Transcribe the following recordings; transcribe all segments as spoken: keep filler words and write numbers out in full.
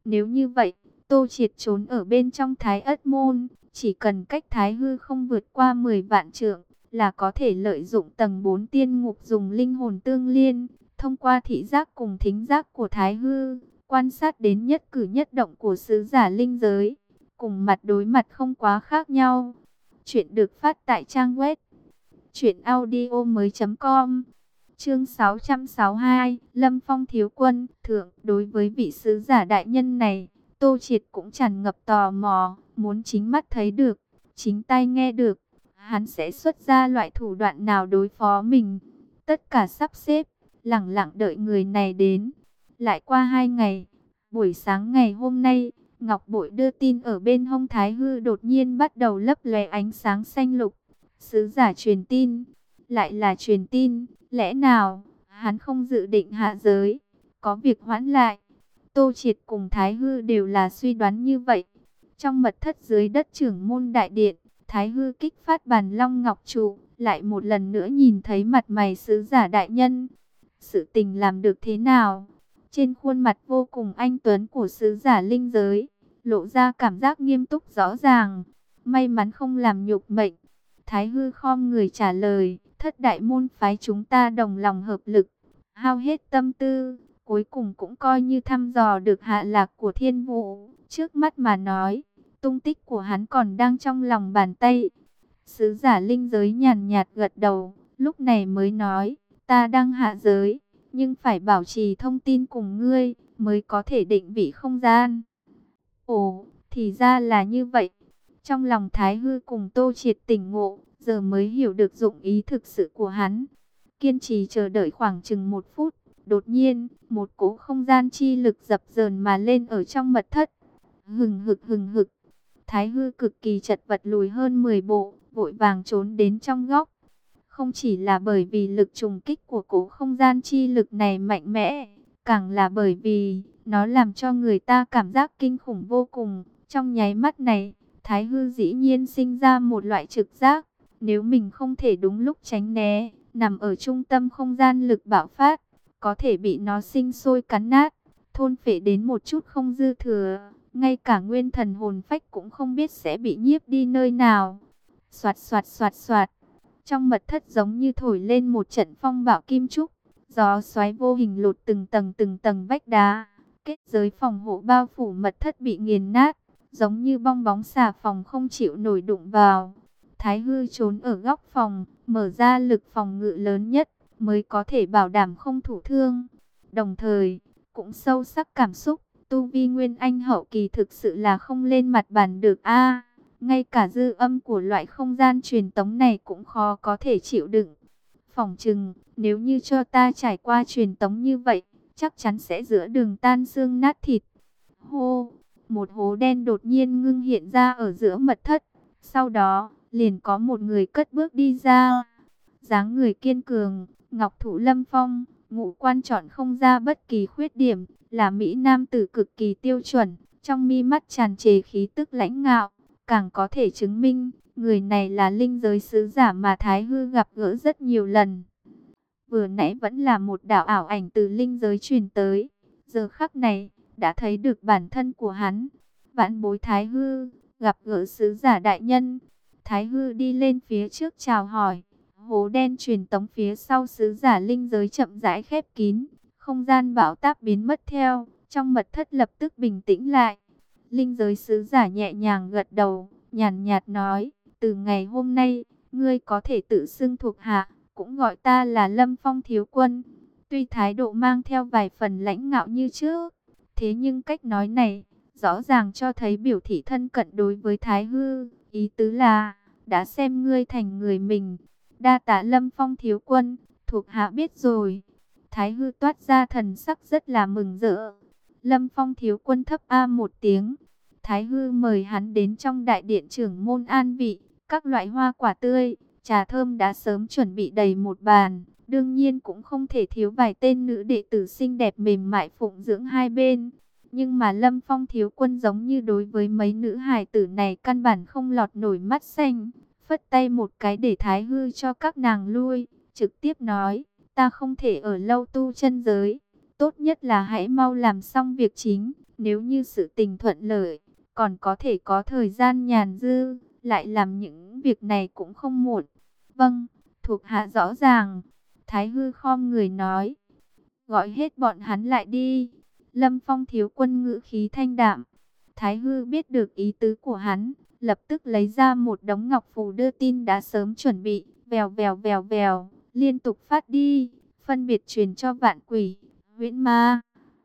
Nếu như vậy, Tô Triệt trốn ở bên trong Thái Ất Môn, chỉ cần cách Thái Hư không vượt qua mười vạn trượng, là có thể lợi dụng tầng bốn tiên ngục dùng linh hồn tương liên, thông qua thị giác cùng thính giác của Thái Hư, quan sát đến nhất cử nhất động của sứ giả linh giới, cùng mặt đối mặt không quá khác nhau. Chuyện được phát tại trang web truyện audio mới.com. Chương sáu trăm sáu mươi hai, Lâm Phong thiếu quân, thượng. Đối với vị sứ giả đại nhân này, Tô Triệt cũng tràn ngập tò mò, muốn chính mắt thấy được, chính tai nghe được, hắn sẽ xuất ra loại thủ đoạn nào đối phó mình. Tất cả sắp xếp, lẳng lặng đợi người này đến. Lại qua hai ngày, buổi sáng ngày hôm nay, ngọc bội đưa tin ở bên hông Thái Hư đột nhiên bắt đầu lấp lóe ánh sáng xanh lục. Sứ giả truyền tin, lại là truyền tin, lẽ nào hắn không dự định hạ giới, có việc hoãn lại? Tô Triệt cùng Thái Hư đều là suy đoán như vậy. Trong mật thất dưới đất trưởng môn đại điện, Thái Hư kích phát bàn long ngọc trụ, lại một lần nữa nhìn thấy mặt mày sứ giả đại nhân. Sự tình làm được thế nào? Trên khuôn mặt vô cùng anh tuấn của sứ giả linh giới, lộ ra cảm giác nghiêm túc rõ ràng. May mắn không làm nhục mệnh. Thái Hư khom người trả lời, thất đại môn phái chúng ta đồng lòng hợp lực, hao hết tâm tư, cuối cùng cũng coi như thăm dò được hạ lạc của Thiên Vũ. Trước mắt mà nói, tung tích của hắn còn đang trong lòng bàn tay. Sứ giả linh giới nhàn nhạt gật đầu, lúc này mới nói, ta đang hạ giới, nhưng phải bảo trì thông tin cùng ngươi, mới có thể định vị không gian. Ồ, thì ra là như vậy. Trong lòng Thái Hư cùng Tô Triệt tỉnh ngộ, giờ mới hiểu được dụng ý thực sự của hắn. Kiên trì chờ đợi khoảng chừng một phút, đột nhiên, một cỗ không gian chi lực dập dờn mà lên ở trong mật thất. Hừng hực hừng hực, Thái Hư cực kỳ chật vật lùi hơn mười bộ, vội vàng trốn đến trong góc. Không chỉ là bởi vì lực trùng kích của cỗ không gian chi lực này mạnh mẽ, càng là bởi vì nó làm cho người ta cảm giác kinh khủng vô cùng. Trong nháy mắt này, Thái Hư dĩ nhiên sinh ra một loại trực giác, nếu mình không thể đúng lúc tránh né, nằm ở trung tâm không gian lực bạo phát, có thể bị nó sinh sôi cắn nát, thôn phệ đến một chút không dư thừa, ngay cả nguyên thần hồn phách cũng không biết sẽ bị nhiếp đi nơi nào. Soạt soạt soạt soạt, trong mật thất giống như thổi lên một trận phong bạo kim trúc, gió xoáy vô hình lột từng tầng từng tầng vách đá, kết giới phòng hộ bao phủ mật thất bị nghiền nát, giống như bong bóng xà phòng không chịu nổi đụng vào. Thái Hư trốn ở góc phòng, mở ra lực phòng ngự lớn nhất, mới có thể bảo đảm không thụ thương. Đồng thời, cũng sâu sắc cảm xúc, tu vi nguyên anh hậu kỳ thực sự là không lên mặt bàn được a. Ngay cả dư âm của loại không gian truyền tống này cũng khó có thể chịu đựng. Phỏng chừng, nếu như cho ta trải qua truyền tống như vậy, chắc chắn sẽ giữa đường tan xương nát thịt. Hô! Một hố đen đột nhiên ngưng hiện ra ở giữa mật thất. Sau đó, liền có một người cất bước đi ra. Dáng người kiên cường, ngọc thụ lâm phong, ngũ quan chọn không ra bất kỳ khuyết điểm, là mỹ nam tử cực kỳ tiêu chuẩn. Trong mi mắt tràn trề khí tức lãnh ngạo, càng có thể chứng minh, người này là linh giới sứ giả mà Thái Hư gặp gỡ rất nhiều lần. Vừa nãy vẫn là một đạo ảo ảnh từ linh giới truyền tới, giờ khắc này, đã thấy được bản thân của hắn. Vãn bối Thái Hư, gặp gỡ sứ giả đại nhân. Thái Hư đi lên phía trước chào hỏi. Hố đen truyền tống phía sau sứ giả linh giới chậm rãi khép kín. Không gian bão táp biến mất theo. Trong mật thất lập tức bình tĩnh lại. Linh giới sứ giả nhẹ nhàng gật đầu, nhàn nhạt nói. Từ ngày hôm nay, ngươi có thể tự xưng thuộc hạ, cũng gọi ta là Lâm Phong thiếu quân. Tuy thái độ mang theo vài phần lãnh ngạo như trước, thế nhưng cách nói này, rõ ràng cho thấy biểu thị thân cận đối với Thái Hư. Ý tứ là, đã xem ngươi thành người mình. Đa tạ Lâm Phong thiếu quân, thuộc hạ biết rồi. Thái Hư toát ra thần sắc rất là mừng rỡ. Lâm Phong thiếu quân thấp a một tiếng. Thái Hư mời hắn đến trong đại điện trưởng môn an vị. Các loại hoa quả tươi, trà thơm đã sớm chuẩn bị đầy một bàn. Đương nhiên cũng không thể thiếu vài tên nữ đệ tử xinh đẹp mềm mại phụng dưỡng hai bên. Nhưng mà Lâm Phong thiếu quân giống như đối với mấy nữ hài tử này căn bản không lọt nổi mắt xanh. Phất tay một cái để Thái Hư cho các nàng lui, trực tiếp nói, ta không thể ở lâu tu chân giới. Tốt nhất là hãy mau làm xong việc chính, Nếu như sự tình thuận lợi, còn có thể có thời gian nhàn dư, lại làm những việc này cũng không muộn. Vâng, thuộc hạ rõ ràng. Thái hư khom người nói. Gọi hết bọn hắn lại đi. Lâm Phong thiếu quân ngữ khí thanh đạm. Thái hư biết được ý tứ của hắn, lập tức lấy ra một đống ngọc phù đưa tin đã sớm chuẩn bị, vèo vèo vèo vèo, liên tục phát đi, phân biệt truyền cho vạn quỷ, huyễn ma.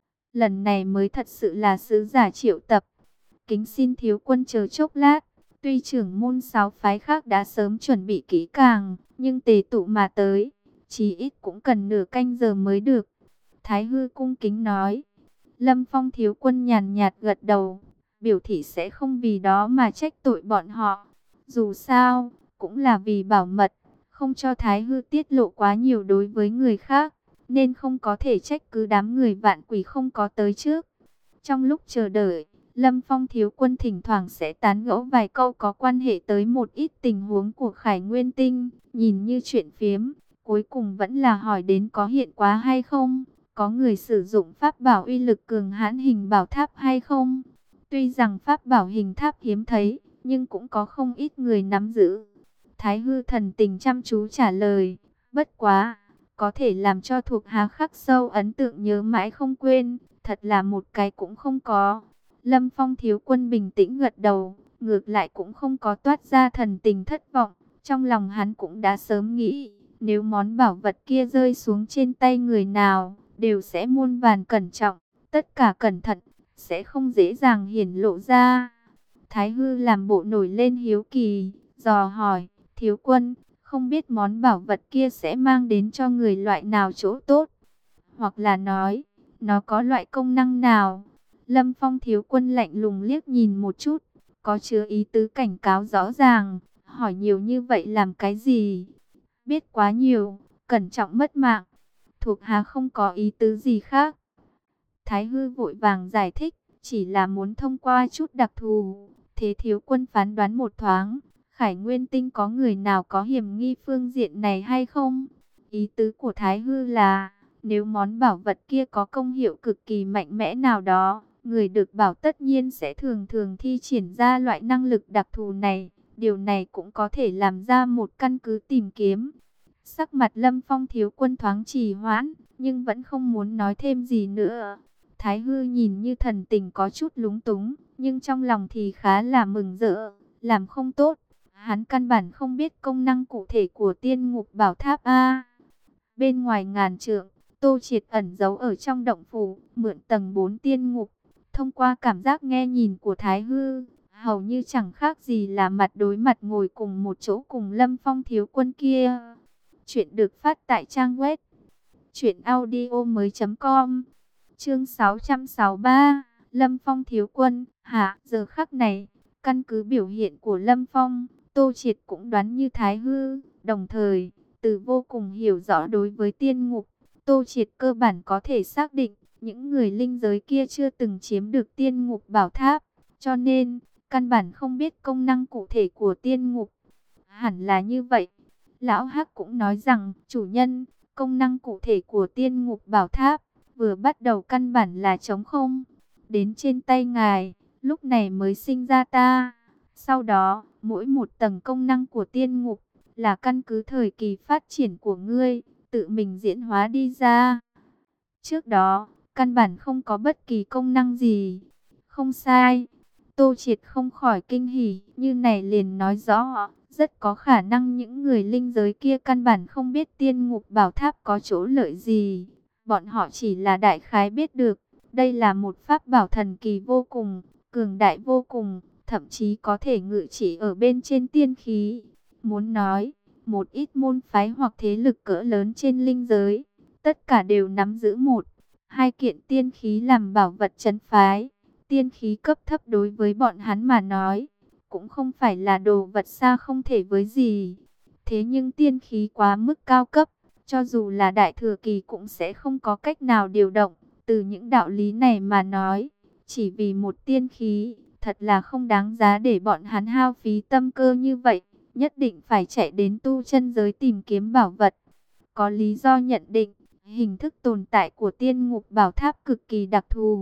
Lần này mới thật sự là sứ giả triệu tập. Kính xin thiếu quân chờ chốc lát. Tuy trưởng môn sáu phái khác đã sớm chuẩn bị kỹ càng, nhưng tề tụ mà tới, chí ít cũng cần nửa canh giờ mới được. Thái hư cung kính nói. Lâm Phong thiếu quân nhàn nhạt gật đầu, biểu thị sẽ không vì đó mà trách tội bọn họ. Dù sao, cũng là vì bảo mật, không cho Thái hư tiết lộ quá nhiều đối với người khác, nên không có thể trách cứ đám người vạn quỷ không có tới trước. Trong lúc chờ đợi, Lâm Phong thiếu quân thỉnh thoảng sẽ tán gẫu vài câu có quan hệ tới một ít tình huống của Khải Nguyên Tinh, nhìn như chuyện phiếm, cuối cùng vẫn là hỏi đến có hiện quá hay không, có người sử dụng pháp bảo uy lực cường hãn hình bảo tháp hay không. Tuy rằng pháp bảo hình tháp hiếm thấy, nhưng cũng có không ít người nắm giữ. Thái hư thần tình chăm chú trả lời, bất quá, có thể làm cho thuộc hạ khắc sâu ấn tượng nhớ mãi không quên, thật là một cái cũng không có. Lâm Phong thiếu quân bình tĩnh gật đầu, ngược lại cũng không có toát ra thần tình thất vọng. Trong lòng hắn cũng đã sớm nghĩ, nếu món bảo vật kia rơi xuống trên tay người nào, đều sẽ muôn vàn cẩn trọng, tất cả cẩn thận, sẽ không dễ dàng hiển lộ ra. Thái hư làm bộ nổi lên hiếu kỳ, dò hỏi, thiếu quân, không biết món bảo vật kia sẽ mang đến cho người loại nào chỗ tốt, hoặc là nói, nó có loại công năng nào. Lâm Phong thiếu quân lạnh lùng liếc nhìn một chút, có chứa ý tứ cảnh cáo rõ ràng, hỏi nhiều như vậy làm cái gì? Biết quá nhiều, cẩn trọng mất mạng, thuộc hạ không có ý tứ gì khác. Thái hư vội vàng giải thích, chỉ là muốn thông qua chút đặc thù. Thế thiếu quân phán đoán một thoáng, Khải Nguyên Tinh có người nào có hiểm nghi phương diện này hay không? Ý tứ của Thái hư là, nếu món bảo vật kia có công hiệu cực kỳ mạnh mẽ nào đó, người được bảo tất nhiên sẽ thường thường thi triển ra loại năng lực đặc thù này. Điều này cũng có thể làm ra một căn cứ tìm kiếm. Sắc mặt Lâm Phong thiếu quân thoáng trì hoãn, nhưng vẫn không muốn nói thêm gì nữa. Thái hư nhìn như thần tình có chút lúng túng, nhưng trong lòng thì khá là mừng rỡ. Làm không tốt, hắn căn bản không biết công năng cụ thể của tiên ngục bảo tháp A. Bên ngoài ngàn trượng, Tô Triệt ẩn giấu ở trong động phủ, mượn tầng bốn tiên ngục. Thông qua cảm giác nghe nhìn của Thái hư, hầu như chẳng khác gì là mặt đối mặt ngồi cùng một chỗ cùng Lâm Phong thiếu quân kia. Chuyện được phát tại trang web truyện audio mới chấm com. Chương sáu trăm sáu mươi ba, Lâm Phong thiếu quân. Hạ, giờ khắc này, căn cứ biểu hiện của Lâm Phong, Tô Triệt cũng đoán như Thái hư, đồng thời, từ vô cùng hiểu rõ đối với tiên ngục, Tô Triệt cơ bản có thể xác định, những người linh giới kia chưa từng chiếm được tiên ngục bảo tháp, cho nên, căn bản không biết công năng cụ thể của tiên ngục. Hẳn là như vậy. Lão Hắc cũng nói rằng, chủ nhân, công năng cụ thể của tiên ngục bảo tháp, vừa bắt đầu căn bản là trống không. Đến trên tay ngài, lúc này mới sinh ra ta. Sau đó, mỗi một tầng công năng của tiên ngục, là căn cứ thời kỳ phát triển của ngươi, tự mình diễn hóa đi ra. Trước đó, căn bản không có bất kỳ công năng gì. Không sai. Tô Triệt không khỏi kinh hỉ, như này liền nói rõ, rất có khả năng những người linh giới kia căn bản không biết tiên ngục bảo tháp có chỗ lợi gì. Bọn họ chỉ là đại khái biết được, đây là một pháp bảo thần kỳ vô cùng, cường đại vô cùng, thậm chí có thể ngự trị ở bên trên tiên khí. Muốn nói, một ít môn phái hoặc thế lực cỡ lớn trên linh giới, tất cả đều nắm giữ một, hai kiện tiên khí làm bảo vật trấn phái. Tiên khí cấp thấp đối với bọn hắn mà nói, cũng không phải là đồ vật xa không thể với gì. Thế nhưng tiên khí quá mức cao cấp, cho dù là đại thừa kỳ cũng sẽ không có cách nào điều động. Từ những đạo lý này mà nói, chỉ vì một tiên khí, thật là không đáng giá để bọn hắn hao phí tâm cơ như vậy. Nhất định phải chạy đến tu chân giới tìm kiếm bảo vật. Có lý do nhận định, hình thức tồn tại của tiên ngục bảo tháp cực kỳ đặc thù.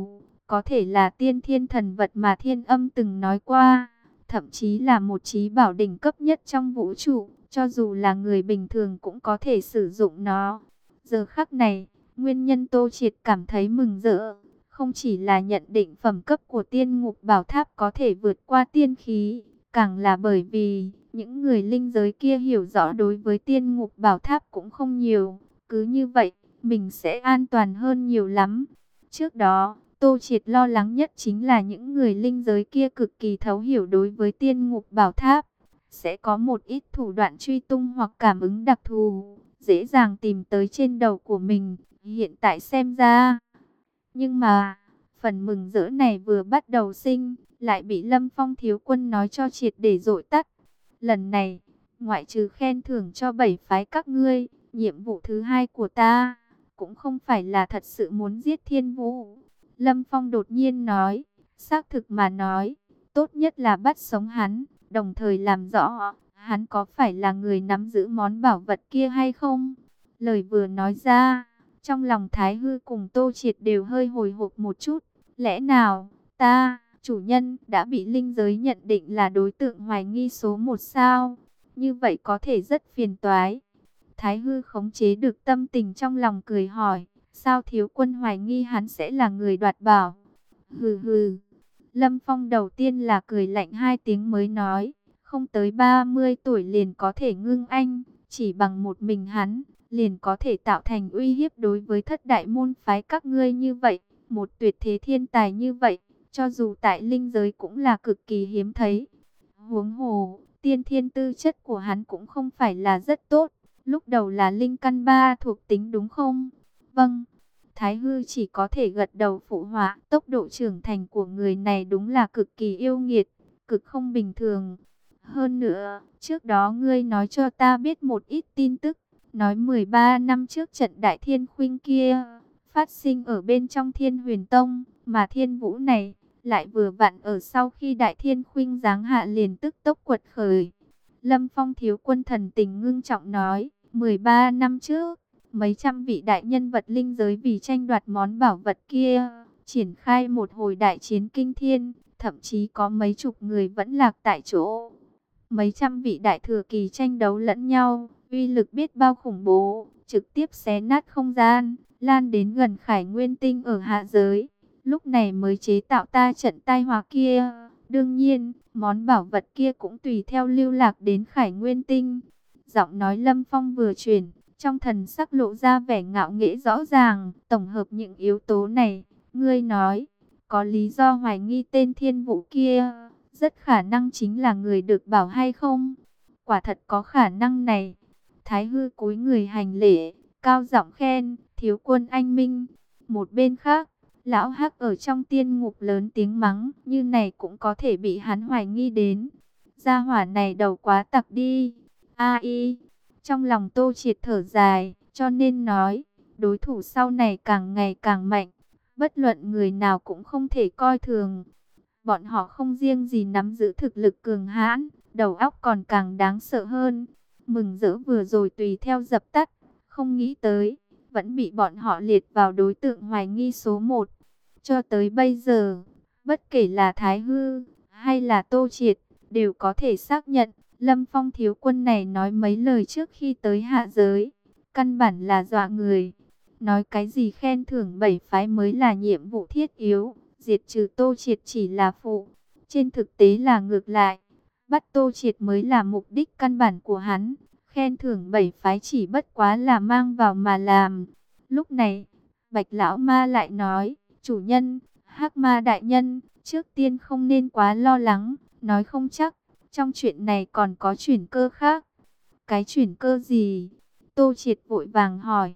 có thể là tiên thiên thần vật mà Thiên Âm từng nói qua, thậm chí là một trí bảo đỉnh cấp nhất trong vũ trụ, cho dù là người bình thường cũng có thể sử dụng nó. Giờ khắc này, nguyên nhân Tô Triệt cảm thấy mừng rỡ, không chỉ là nhận định phẩm cấp của Tiên Ngục Bảo Tháp có thể vượt qua tiên khí, càng là bởi vì những người linh giới kia hiểu rõ đối với Tiên Ngục Bảo Tháp cũng không nhiều, cứ như vậy, mình sẽ an toàn hơn nhiều lắm. Trước đó, Tô Triệt lo lắng nhất chính là những người linh giới kia cực kỳ thấu hiểu đối với Tiên Ngục Bảo Tháp, sẽ có một ít thủ đoạn truy tung hoặc cảm ứng đặc thù, dễ dàng tìm tới trên đầu của mình. Hiện tại xem ra, nhưng mà phần mừng rỡ này vừa bắt đầu sinh, lại bị Lâm Phong thiếu quân nói cho triệt để dội tắt. Lần này, ngoại trừ khen thưởng cho bảy phái các ngươi, nhiệm vụ thứ hai của ta cũng không phải là thật sự muốn giết Thiên Vũ. Lâm Phong đột nhiên nói, xác thực mà nói, tốt nhất là bắt sống hắn, đồng thời làm rõ hắn có phải là người nắm giữ món bảo vật kia hay không. Lời vừa nói ra, trong lòng Thái Hư cùng Tô Triệt đều hơi hồi hộp một chút. Lẽ nào ta, chủ nhân, đã bị linh giới nhận định là đối tượng hoài nghi số một sao? Như vậy có thể rất phiền toái. Thái Hư khống chế được tâm tình trong lòng, cười hỏi, sao thiếu quân hoài nghi hắn sẽ là người đoạt bảo? Hừ hừ. Lâm Phong đầu tiên là cười lạnh hai tiếng mới nói, không tới ba mươi tuổi liền có thể ngưng anh, chỉ bằng một mình hắn, liền có thể tạo thành uy hiếp đối với thất đại môn phái các ngươi như vậy. Một tuyệt thế thiên tài như vậy, cho dù tại linh giới cũng là cực kỳ hiếm thấy. Huống hồ, tiên thiên tư chất của hắn cũng không phải là rất tốt. Lúc đầu là linh căn ba thuộc tính đúng không? Vâng. Thái Hư chỉ có thể gật đầu phụ họa. Tốc độ trưởng thành của người này đúng là cực kỳ yêu nghiệt, cực không bình thường. Hơn nữa, trước đó ngươi nói cho ta biết một ít tin tức, nói mười ba năm trước trận Đại Thiên Khuynh kia phát sinh ở bên trong Thiên Huyền Tông, mà Thiên Vũ này lại vừa vặn ở sau khi Đại Thiên Khuynh giáng hạ liền tức tốc quật khởi. Lâm Phong thiếu quân thần tình ngưng trọng nói, mười ba năm trước, mấy trăm vị đại nhân vật linh giới vì tranh đoạt món bảo vật kia, triển khai một hồi đại chiến kinh thiên, thậm chí có mấy chục người vẫn lạc tại chỗ. Mấy trăm vị đại thừa kỳ tranh đấu lẫn nhau, uy lực biết bao khủng bố, trực tiếp xé nát không gian, lan đến gần Khải Nguyên Tinh ở hạ giới. Lúc này mới chế tạo ta trận tai họa kia. Đương nhiên, món bảo vật kia cũng tùy theo lưu lạc đến Khải Nguyên Tinh. Giọng nói Lâm Phong vừa chuyển, trong thần sắc lộ ra vẻ ngạo nghễ rõ ràng. Tổng hợp những yếu tố này, ngươi nói, có lý do hoài nghi tên Thiên Vũ kia rất khả năng chính là người được bảo hay không? Quả thật có khả năng này. Thái Hư cúi người hành lễ, cao giọng khen, thiếu quân anh minh. Một bên khác, lão Hắc ở trong tiên ngục lớn tiếng mắng, như này cũng có thể bị hắn hoài nghi đến. Gia hỏa này đầu quá tặc đi. A y, trong lòng Tô Triệt thở dài, cho nên nói, đối thủ sau này càng ngày càng mạnh, bất luận người nào cũng không thể coi thường. Bọn họ không riêng gì nắm giữ thực lực cường hãn, đầu óc còn càng đáng sợ hơn. Mừng rỡ vừa rồi tùy theo dập tắt, không nghĩ tới, vẫn bị bọn họ liệt vào đối tượng hoài nghi số một. Cho tới bây giờ, bất kể là Thái Hư hay là Tô Triệt, đều có thể xác nhận, Lâm Phong thiếu quân này nói mấy lời trước khi tới hạ giới, căn bản là dọa người. Nói cái gì khen thưởng bảy phái mới là nhiệm vụ thiết yếu, diệt trừ Tô Triệt chỉ là phụ. Trên thực tế là ngược lại, bắt Tô Triệt mới là mục đích căn bản của hắn. Khen thưởng bảy phái chỉ bất quá là mang vào mà làm. Lúc này, Bạch Lão Ma lại nói, chủ nhân, Hắc Ma đại nhân, trước tiên không nên quá lo lắng, nói không chắc, trong chuyện này còn có chuyển cơ khác. Cái chuyển cơ gì? Tô Triệt vội vàng hỏi.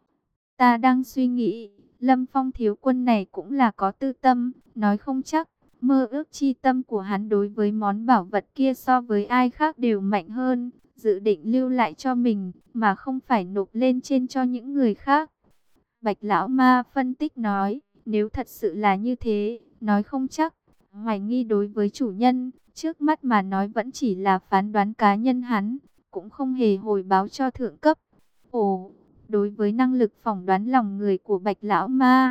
Ta đang suy nghĩ, Lâm Phong thiếu quân này cũng là có tư tâm, nói không chắc, mơ ước chi tâm của hắn đối với món bảo vật kia so với ai khác đều mạnh hơn, dự định lưu lại cho mình, mà không phải nộp lên trên cho những người khác. Bạch Lão Ma phân tích nói, nếu thật sự là như thế, nói không chắc, hoài nghi đối với chủ nhân, trước mắt mà nói vẫn chỉ là phán đoán cá nhân hắn, cũng không hề hồi báo cho thượng cấp. Ồ, đối với năng lực phỏng đoán lòng người của Bạch Lão Ma,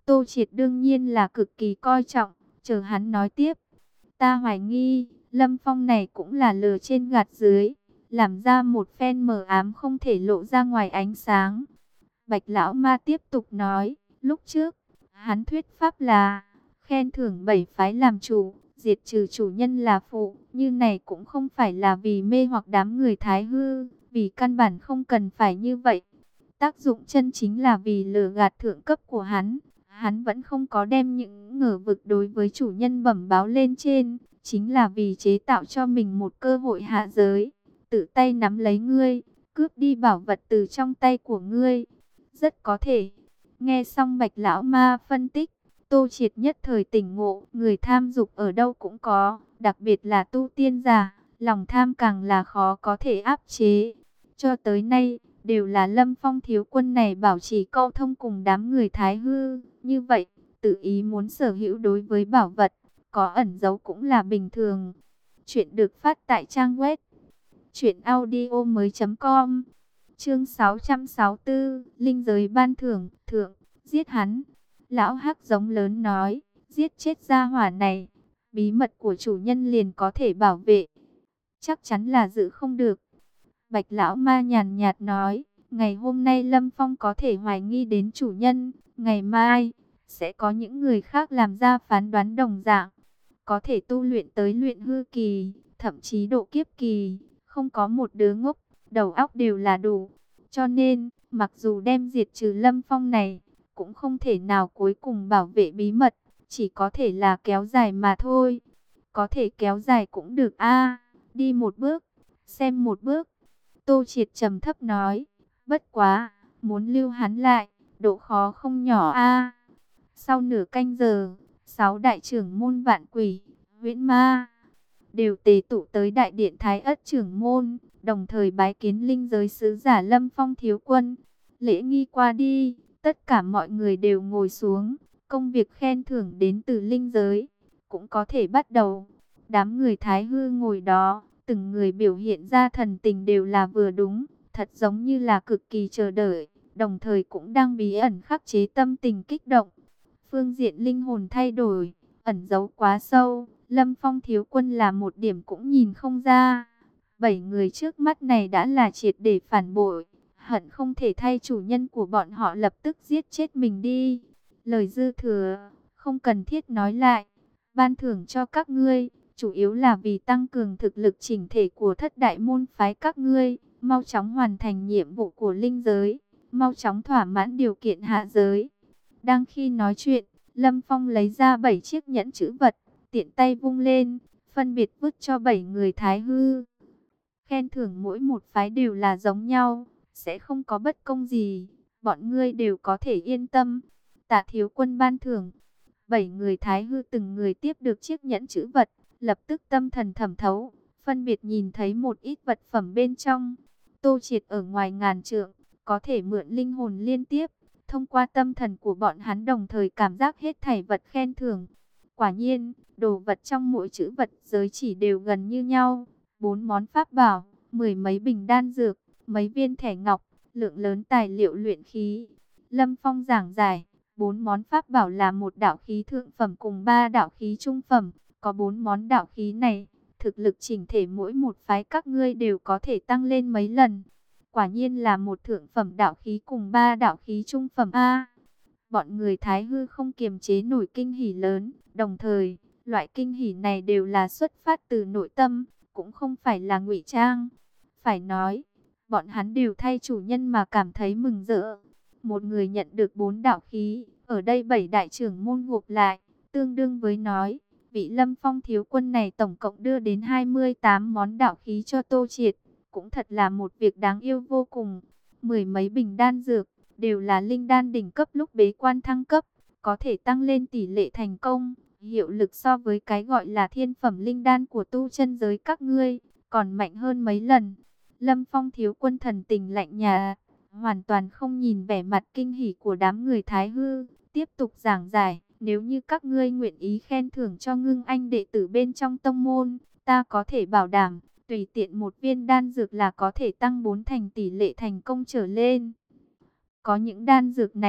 Tô Triệt đương nhiên là cực kỳ coi trọng, chờ hắn nói tiếp. Ta hoài nghi, Lâm Phong này cũng là lừa trên gạt dưới, làm ra một phen mờ ám không thể lộ ra ngoài ánh sáng. Bạch Lão Ma tiếp tục nói, lúc trước, hắn thuyết pháp là, khen thưởng bảy phái làm chủ, diệt trừ chủ nhân là phụ, như này cũng không phải là vì mê hoặc đám người Thái Hư, vì căn bản không cần phải như vậy. Tác dụng chân chính là vì lừa gạt thượng cấp của hắn, hắn vẫn không có đem những ngờ vực đối với chủ nhân bẩm báo lên trên, chính là vì chế tạo cho mình một cơ hội hạ giới, tự tay nắm lấy ngươi, cướp đi bảo vật từ trong tay của ngươi. Rất có thể. Nghe xong Bạch Lão Ma phân tích, Tô Triệt nhất thời tỉnh ngộ, người tham dục ở đâu cũng có, đặc biệt là tu tiên giả, lòng tham càng là khó có thể áp chế. Cho tới nay, đều là Lâm Phong thiếu quân này bảo trì câu thông cùng đám người Thái Hư, như vậy, tự ý muốn sở hữu đối với bảo vật, có ẩn giấu cũng là bình thường. Chuyện được phát tại trang web truyện audio mới.com. Chương sáu trăm sáu mươi tư, Linh giới ban thưởng, thượng, giết hắn. Lão Hắc giống lớn nói, giết chết gia hỏa này, bí mật của chủ nhân liền có thể bảo vệ. Chắc chắn là giữ không được. Bạch Lão Ma nhàn nhạt nói, ngày hôm nay Lâm Phong có thể hoài nghi đến chủ nhân, ngày mai, sẽ có những người khác làm ra phán đoán đồng dạng. Có thể tu luyện tới luyện hư kỳ, thậm chí độ kiếp kỳ, không có một đứa ngốc, đầu óc đều là đủ. Cho nên, mặc dù đem diệt trừ Lâm Phong này, cũng không thể nào cuối cùng bảo vệ bí mật, chỉ có thể là kéo dài mà thôi. Có thể kéo dài cũng được a, đi một bước, xem một bước. Tô Triệt trầm thấp nói, bất quá, muốn lưu hắn lại, độ khó không nhỏ a. Sau nửa canh giờ, sáu đại trưởng môn vạn quỷ, huyễn ma, đều tề tụ tới đại điện Thái Ất trưởng môn, đồng thời bái kiến linh giới sứ giả Lâm Phong thiếu quân. Lễ nghi qua đi, tất cả mọi người đều ngồi xuống, công việc khen thưởng đến từ linh giới, cũng có thể bắt đầu. Đám người Thái Hư ngồi đó, từng người biểu hiện ra thần tình đều là vừa đúng, thật giống như là cực kỳ chờ đợi, đồng thời cũng đang bí ẩn khắc chế tâm tình kích động. Phương diện linh hồn thay đổi, ẩn giấu quá sâu, Lâm Phong thiếu quân là một điểm cũng nhìn không ra. Bảy người trước mắt này đã là triệt để phản bội, hận không thể thay chủ nhân của bọn họ lập tức giết chết mình đi. Lời dư thừa, không cần thiết nói lại. Ban thưởng cho các ngươi, chủ yếu là vì tăng cường thực lực chỉnh thể của thất đại môn phái các ngươi, mau chóng hoàn thành nhiệm vụ của linh giới, mau chóng thỏa mãn điều kiện hạ giới. Đang khi nói chuyện, Lâm Phong lấy ra bảy chiếc nhẫn chữ vật, tiện tay vung lên, phân biệt vứt cho bảy người Thái Hư. Khen thưởng mỗi một phái đều là giống nhau, sẽ không có bất công gì, bọn ngươi đều có thể yên tâm. Tạ thiếu quân ban thưởng. Bảy người Thái Hư từng người tiếp được chiếc nhẫn chữ vật, lập tức tâm thần thẩm thấu, phân biệt nhìn thấy một ít vật phẩm bên trong. Tô Triệt ở ngoài ngàn trượng, có thể mượn linh hồn liên tiếp, thông qua tâm thần của bọn hắn đồng thời cảm giác hết thảy vật khen thưởng. Quả nhiên, đồ vật trong mỗi chữ vật giới chỉ đều gần như nhau. Bốn món pháp bảo, mười mấy bình đan dược, mấy viên thẻ ngọc, lượng lớn tài liệu luyện khí. Lâm Phong giảng giải, bốn món pháp bảo là một đạo khí thượng phẩm cùng ba đạo khí trung phẩm. Có bốn món đạo khí này, thực lực chỉnh thể mỗi một phái các ngươi đều có thể tăng lên mấy lần. Quả nhiên là một thượng phẩm đạo khí cùng ba đạo khí trung phẩm A. Bọn người Thái Hư không kiềm chế nổi kinh hỉ lớn, đồng thời, loại kinh hỉ này đều là xuất phát từ nội tâm, cũng không phải là ngụy trang. Phải nói, bọn hắn đều thay chủ nhân mà cảm thấy mừng rỡ. Một người nhận được bốn đạo khí, ở đây bảy đại trưởng môn gộp lại, tương đương với nói, vị Lâm Phong thiếu quân này tổng cộng đưa đến hai mươi tám món đạo khí cho Tô Triệt, cũng thật là một việc đáng yêu vô cùng. Mười mấy bình đan dược, đều là linh đan đỉnh cấp lúc bế quan thăng cấp, có thể tăng lên tỷ lệ thành công, hiệu lực so với cái gọi là thiên phẩm linh đan của tu chân giới các ngươi, còn mạnh hơn mấy lần. Lâm Phong thiếu quân thần tình lạnh nhạt, hoàn toàn không nhìn vẻ mặt kinh hỉ của đám người Thái Hư, tiếp tục giảng giải, nếu như các ngươi nguyện ý khen thưởng cho Ngưng Anh đệ tử bên trong tông môn, ta có thể bảo đảm, tùy tiện một viên đan dược là có thể tăng bốn thành tỷ lệ thành công trở lên. Có những đan dược này,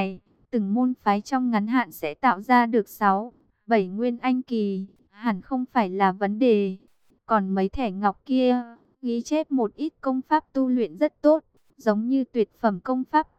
từng môn phái trong ngắn hạn sẽ tạo ra được sáu, bảy nguyên anh kỳ, hẳn không phải là vấn đề. Còn mấy thẻ ngọc kia, ghi chép một ít công pháp tu luyện rất tốt, giống như tuyệt phẩm công pháp.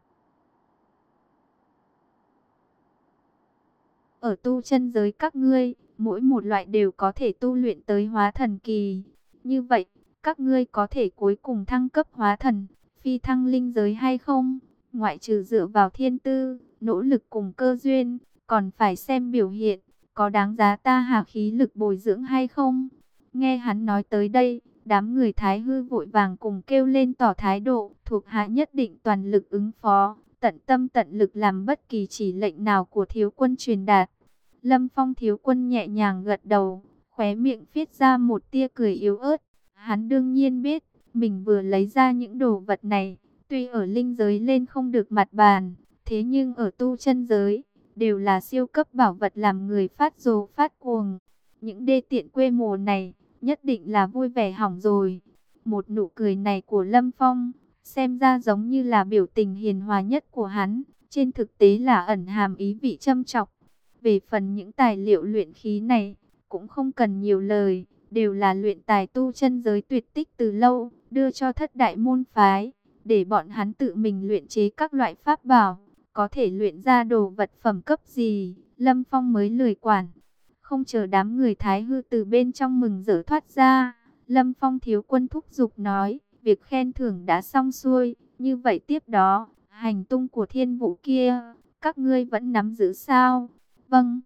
Ở tu chân giới các ngươi, mỗi một loại đều có thể tu luyện tới hóa thần kỳ. Như vậy, các ngươi có thể cuối cùng thăng cấp hóa thần, phi thăng linh giới hay không? Ngoại trừ dựa vào thiên tư, nỗ lực cùng cơ duyên, còn phải xem biểu hiện, có đáng giá ta hạ khí lực bồi dưỡng hay không? Nghe hắn nói tới đây, đám người Thái Hư vội vàng cùng kêu lên tỏ thái độ, thuộc hạ nhất định toàn lực ứng phó, tận tâm tận lực làm bất kỳ chỉ lệnh nào của thiếu quân truyền đạt. Lâm Phong thiếu quân nhẹ nhàng gật đầu, khóe miệng viết ra một tia cười yếu ớt. Hắn đương nhiên biết, mình vừa lấy ra những đồ vật này, tuy ở linh giới lên không được mặt bàn, thế nhưng ở tu chân giới, đều là siêu cấp bảo vật làm người phát rồ phát cuồng. Những đê tiện quê mùa này, nhất định là vui vẻ hỏng rồi. Một nụ cười này của Lâm Phong, xem ra giống như là biểu tình hiền hòa nhất của hắn, trên thực tế là ẩn hàm ý vị châm chọc. Về phần những tài liệu luyện khí này, cũng không cần nhiều lời, đều là luyện tài tu chân giới tuyệt tích từ lâu, đưa cho thất đại môn phái, để bọn hắn tự mình luyện chế các loại pháp bảo, có thể luyện ra đồ vật phẩm cấp gì, Lâm Phong mới lười quản. Không chờ đám người Thái Hư từ bên trong mừng rỡ thoát ra, Lâm Phong thiếu quân thúc giục nói, việc khen thưởng đã xong xuôi, như vậy tiếp đó, hành tung của thiên vũ kia, các ngươi vẫn nắm giữ sao? Vâng.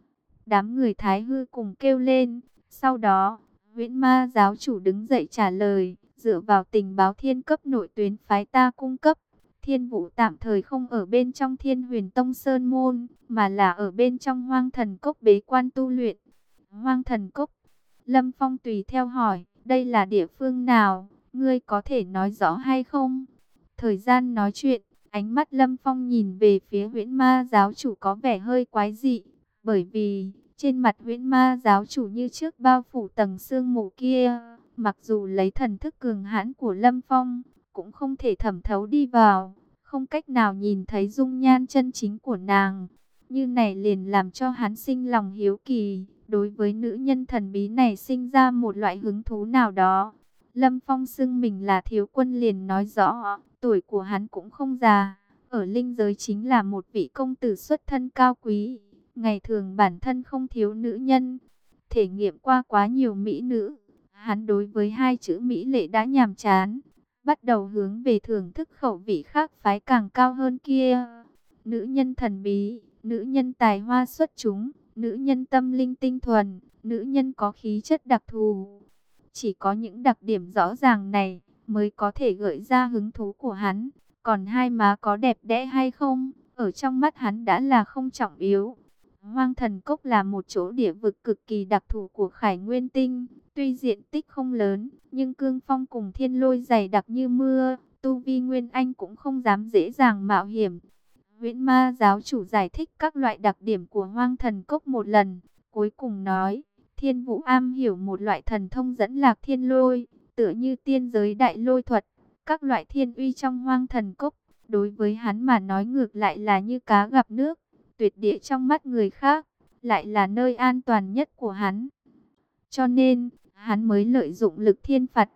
Đám người Thái Hư cùng kêu lên. Sau đó, Huyễn Ma giáo chủ đứng dậy trả lời, dựa vào tình báo thiên cấp nội tuyến phái ta cung cấp, Thiên Vũ tạm thời không ở bên trong Thiên Huyền Tông Sơn Môn, mà là ở bên trong Hoang Thần Cốc bế quan tu luyện. Hoang Thần Cốc? Lâm Phong tùy theo hỏi, đây là địa phương nào, ngươi có thể nói rõ hay không? Thời gian nói chuyện, ánh mắt Lâm Phong nhìn về phía Huyễn Ma giáo chủ có vẻ hơi quái dị, bởi vì trên mặt Huyễn Ma giáo chủ như trước bao phủ tầng sương mù kia, mặc dù lấy thần thức cường hãn của Lâm Phong, cũng không thể thẩm thấu đi vào, không cách nào nhìn thấy dung nhan chân chính của nàng. Như này liền làm cho hắn sinh lòng hiếu kỳ, đối với nữ nhân thần bí này sinh ra một loại hứng thú nào đó. Lâm Phong xưng mình là thiếu quân liền nói rõ, tuổi của hắn cũng không già, ở linh giới chính là một vị công tử xuất thân cao quý. Ngày thường bản thân không thiếu nữ nhân, thể nghiệm qua quá nhiều mỹ nữ, hắn đối với hai chữ mỹ lệ đã nhàm chán, bắt đầu hướng về thưởng thức khẩu vị khác phái càng cao hơn kia. Nữ nhân thần bí, nữ nhân tài hoa xuất chúng, nữ nhân tâm linh tinh thuần, nữ nhân có khí chất đặc thù. Chỉ có những đặc điểm rõ ràng này mới có thể gợi ra hứng thú của hắn. Còn hai má có đẹp đẽ hay không, ở trong mắt hắn đã là không trọng yếu. Hoang Thần Cốc là một chỗ địa vực cực kỳ đặc thù của Khải Nguyên Tinh. Tuy diện tích không lớn, nhưng cương phong cùng thiên lôi dày đặc như mưa, tu vi Nguyên Anh cũng không dám dễ dàng mạo hiểm. Huyễn Ma giáo chủ giải thích các loại đặc điểm của Hoang Thần Cốc một lần, cuối cùng nói, Thiên Vũ am hiểu một loại thần thông dẫn lạc thiên lôi, tựa như tiên giới đại lôi thuật, các loại thiên uy trong Hoang Thần Cốc, đối với hắn mà nói ngược lại là như cá gặp nước, tuyệt địa trong mắt người khác, lại là nơi an toàn nhất của hắn. Cho nên, hắn mới lợi dụng lực thiên phạt.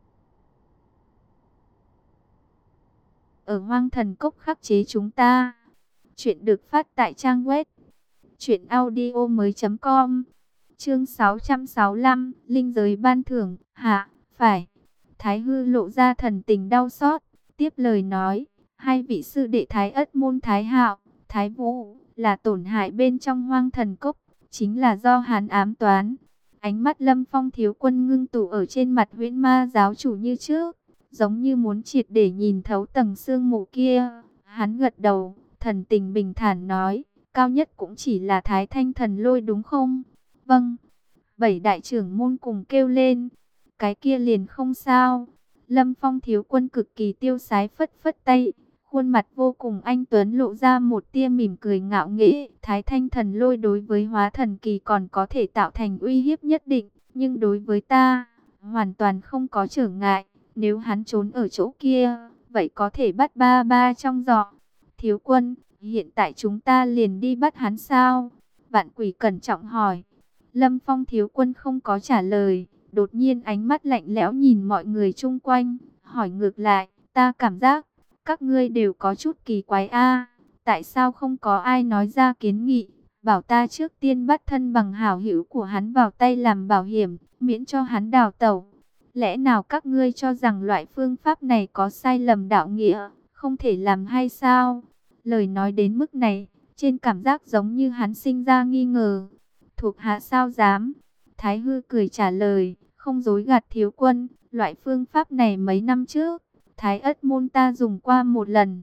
Ở Hoang Thần Cốc khắc chế chúng ta. Chuyện được phát tại trang web truyện audio mới chấm com. Chương sáu trăm sáu mươi lăm, linh giới ban thưởng, hạ, phải. Thái Hư lộ ra thần tình đau xót, tiếp lời nói, hai vị sư đệ Thái Ất môn Thái Hạo, Thái Vũ, là tổn hại bên trong Hoang Thần Cốc, chính là do hắn ám toán. Ánh mắt Lâm Phong thiếu quân ngưng tụ ở trên mặt Huyễn Ma giáo chủ như trước, giống như muốn triệt để nhìn thấu tầng sương mù kia. Hắn gật đầu, thần tình bình thản nói, cao nhất cũng chỉ là Thái Thanh thần lôi đúng không? Vâng. Bảy đại trưởng môn cùng kêu lên, cái kia liền không sao. Lâm Phong thiếu quân cực kỳ tiêu sái phất phất tay, khuôn mặt vô cùng anh tuấn lộ ra một tia mỉm cười ngạo nghễ. Thái Thanh thần lôi đối với hóa thần kỳ còn có thể tạo thành uy hiếp nhất định, nhưng đối với ta, hoàn toàn không có trở ngại. Nếu hắn trốn ở chỗ kia, vậy có thể bắt ba ba trong giỏ. Thiếu quân, Hiện tại chúng ta liền đi bắt hắn sao? Vạn Quỷ cẩn trọng hỏi. Lâm Phong thiếu quân không có trả lời, đột nhiên ánh mắt lạnh lẽo nhìn mọi người chung quanh, hỏi ngược lại, ta cảm giác, các ngươi đều có chút kỳ quái a, tại sao không có ai nói ra kiến nghị, bảo ta trước tiên bắt thân bằng hảo hữu của hắn vào tay làm bảo hiểm, miễn cho hắn đào tẩu. Lẽ nào các ngươi cho rằng loại phương pháp này có sai lầm đạo nghĩa, không thể làm hay sao? Lời nói đến mức này, trên cảm giác giống như hắn sinh ra nghi ngờ. Thuộc hạ sao dám? Thái Hư cười trả lời, không dối gạt thiếu quân, loại phương pháp này mấy năm trước, Thái Ất môn ta dùng qua một lần.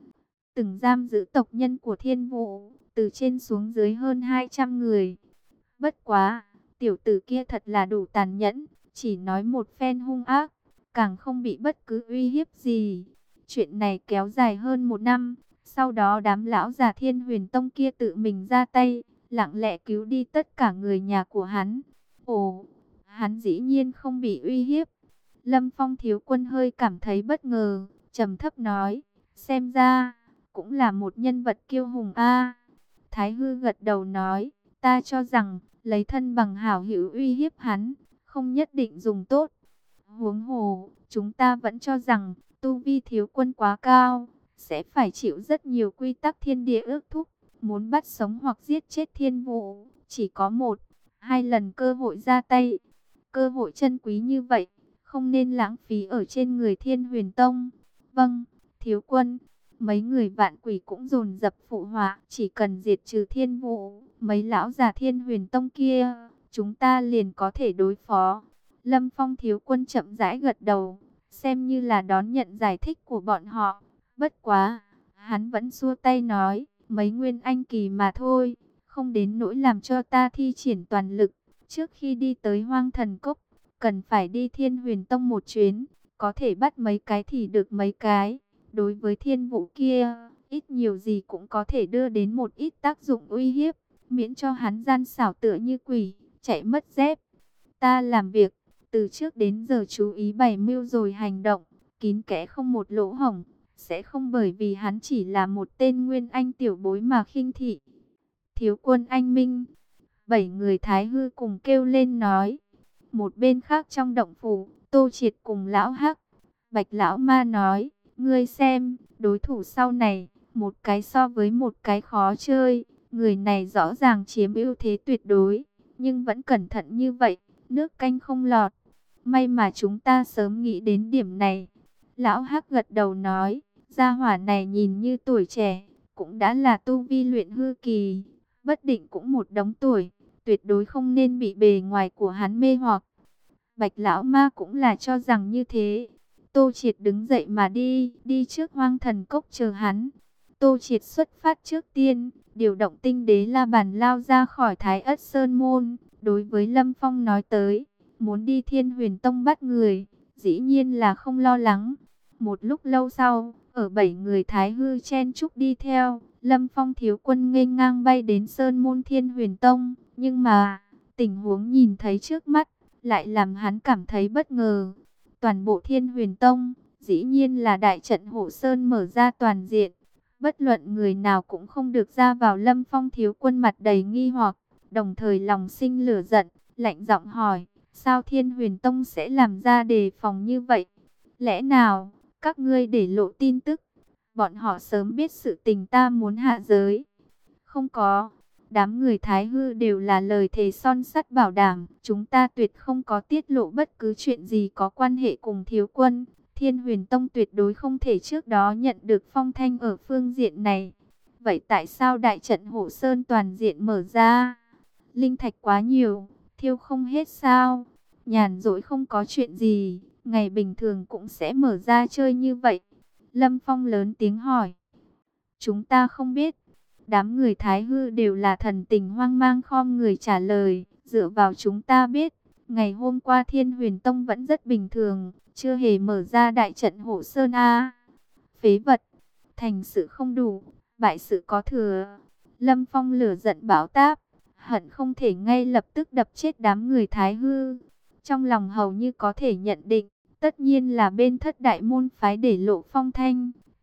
Từng giam giữ tộc nhân của Thiên Vũ, từ trên xuống dưới hơn hai trăm người. Bất quá, tiểu tử kia thật là đủ tàn nhẫn, chỉ nói một phen hung ác, càng không bị bất cứ uy hiếp gì. Chuyện này kéo dài hơn một năm, sau đó đám lão già Thiên Huyền Tông kia tự mình ra tay, lặng lẽ cứu đi tất cả người nhà của hắn. Ồ, hắn dĩ nhiên không bị uy hiếp. Lâm Phong thiếu quân hơi cảm thấy bất ngờ, trầm thấp nói, xem ra, cũng là một nhân vật kiêu hùng a. Thái Hư gật đầu nói, ta cho rằng, lấy thân bằng hảo hữu uy hiếp hắn, không nhất định dùng tốt. Huống hồ, chúng ta vẫn cho rằng, tu vi thiếu quân quá cao, sẽ phải chịu rất nhiều quy tắc thiên địa ước thúc. Muốn bắt sống hoặc giết chết Thiên Vũ, chỉ có một, hai lần cơ hội ra tay. Cơ hội chân quý như vậy, không nên lãng phí ở trên người Thiên Huyền Tông. Vâng, thiếu quân. Mấy người Vạn Quỷ cũng dồn dập phụ họa, chỉ cần diệt trừ Thiên Vũ, mấy lão già Thiên Huyền Tông kia, chúng ta liền có thể đối phó. Lâm Phong thiếu quân chậm rãi gật đầu, xem như là đón nhận giải thích của bọn họ. Bất quá, hắn vẫn xua tay nói, mấy nguyên anh kỳ mà thôi, không đến nỗi làm cho ta thi triển toàn lực. Trước khi đi tới Hoang Thần Cốc, cần phải đi Thiên Huyền Tông một chuyến, có thể bắt mấy cái thì được mấy cái. Đối với Thiên Vũ kia, ít nhiều gì cũng có thể đưa đến một ít tác dụng uy hiếp, miễn cho hắn gian xảo tựa như quỷ, chạy mất dép. Ta làm việc, từ trước đến giờ chú ý bày mưu rồi hành động, kín kẽ không một lỗ hổng, sẽ không bởi vì hắn chỉ là một tên nguyên anh tiểu bối mà khinh thị. Thiếu quân anh minh, bảy người Thái Hư cùng kêu lên nói. Một bên khác trong động phủ, Tô Triệt cùng lão Hắc, Bạch lão ma nói, ngươi xem, đối thủ sau này, một cái so với một cái khó chơi, người này rõ ràng chiếm ưu thế tuyệt đối, nhưng vẫn cẩn thận như vậy, nước canh không lọt. May mà chúng ta sớm nghĩ đến điểm này. Lão Hắc gật đầu nói, gia hỏa này nhìn như tuổi trẻ, cũng đã là tu vi luyện hư kỳ, bất định cũng một đống tuổi, tuyệt đối không nên bị bề ngoài của hắn mê hoặc. Bạch lão ma cũng là cho rằng như thế. Tô Triệt đứng dậy mà đi, đi trước Hoang Thần Cốc chờ hắn. Tô Triệt xuất phát trước tiên, điều động tinh đế la bàn lao ra khỏi Thái Ất Sơn Môn. Đối với Lâm Phong nói tới, muốn đi Thiên Huyền Tông bắt người, dĩ nhiên là không lo lắng. Một lúc lâu sau, ở bảy người Thái Hư chen chúc đi theo, Lâm Phong thiếu quân nghênh ngang bay đến Sơn Môn Thiên Huyền Tông. Nhưng mà, tình huống nhìn thấy trước mắt, lại làm hắn cảm thấy bất ngờ. Toàn bộ Thiên Huyền Tông, dĩ nhiên là đại trận hộ sơn mở ra toàn diện. Bất luận người nào cũng không được ra vào. Lâm Phong thiếu quân mặt đầy nghi hoặc, đồng thời lòng sinh lửa giận, lạnh giọng hỏi, sao Thiên Huyền Tông sẽ làm ra đề phòng như vậy? Lẽ nào, các ngươi để lộ tin tức, bọn họ sớm biết sự tình ta muốn hạ giới? Không có. Đám người Thái Hư đều là lời thề son sắt bảo đảm, chúng ta tuyệt không có tiết lộ bất cứ chuyện gì có quan hệ cùng thiếu quân. Thiên Huyền Tông tuyệt đối không thể trước đó nhận được phong thanh ở phương diện này. Vậy tại sao đại trận hộ sơn toàn diện mở ra? Linh thạch quá nhiều, thiêu không hết sao? Nhàn rỗi không có chuyện gì, ngày bình thường cũng sẽ mở ra chơi như vậy. Lâm Phong lớn tiếng hỏi. Chúng ta không biết. Đám người Thái Hư đều là thần tình hoang mang khom người trả lời, dựa vào chúng ta biết, ngày hôm qua Thiên Huyền Tông vẫn rất bình thường, chưa hề mở ra đại trận hộ sơn a. Phế vật, thành sự không đủ, bại sự có thừa. Lâm Phong lửa giận bão táp, hận không thể ngay lập tức đập chết đám người Thái Hư. Trong lòng hầu như có thể nhận định, tất nhiên là bên Thất Đại môn phái để lộ phong thanh.